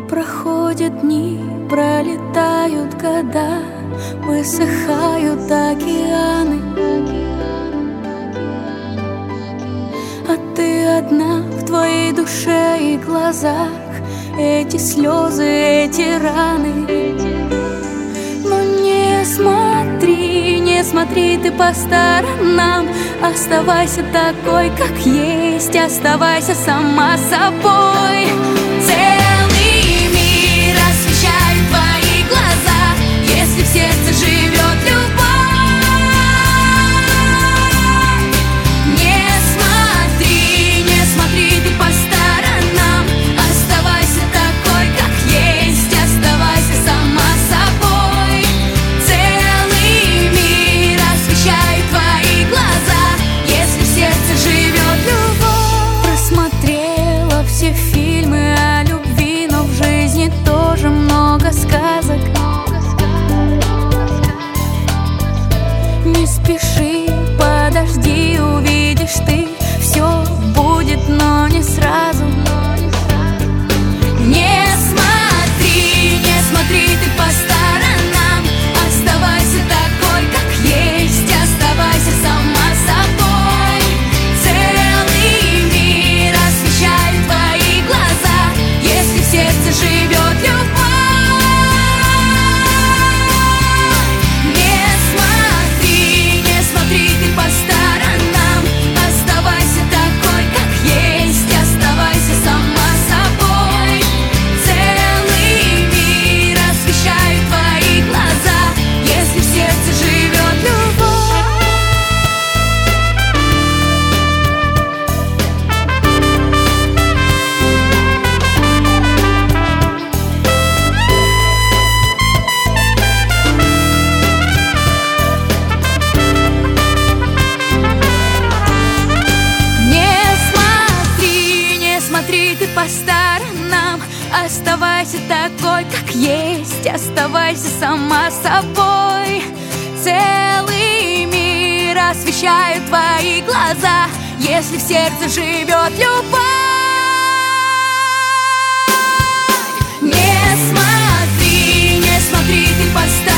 Проходят дни, пролетают года, высыхают океаны, а ты одна в твоей душе и глазах. Эти слезы, эти раны. Но не смотри, не смотри ты по сторонам. Оставайся такой, как есть, оставайся сама собой. Целый мир освещает твои глаза, если в сердце живет любовь. Не смотри, не смотри ты по сторонам. Оставайся такой, как есть, оставайся сама собой. Целый мир освещает твои глаза, если в сердце живет любовь. Просмотрела все фильмы о любви, но в жизни тоже много сказок. Не спеши, подожди, увидишь ты, все будет, но не сразу. Не смотри, не смотри ты по сторонам. Оставайся такой, как есть, оставайся сама собой. Целый мир освещает твои глаза, если в сердце живет любовь. Не смотри, не смотри ты по сторонам. Оставайся такой, как есть, оставайся сама собой. Целый мир освещает твои глаза, если в сердце живет любовь. Не смотри ты по сторонам. Оставайся такой, как есть, оставайся сама собой. Целый мир освещает твои глаза, если в сердце живет любовь. Не смотри, не смотри ты по сторонам.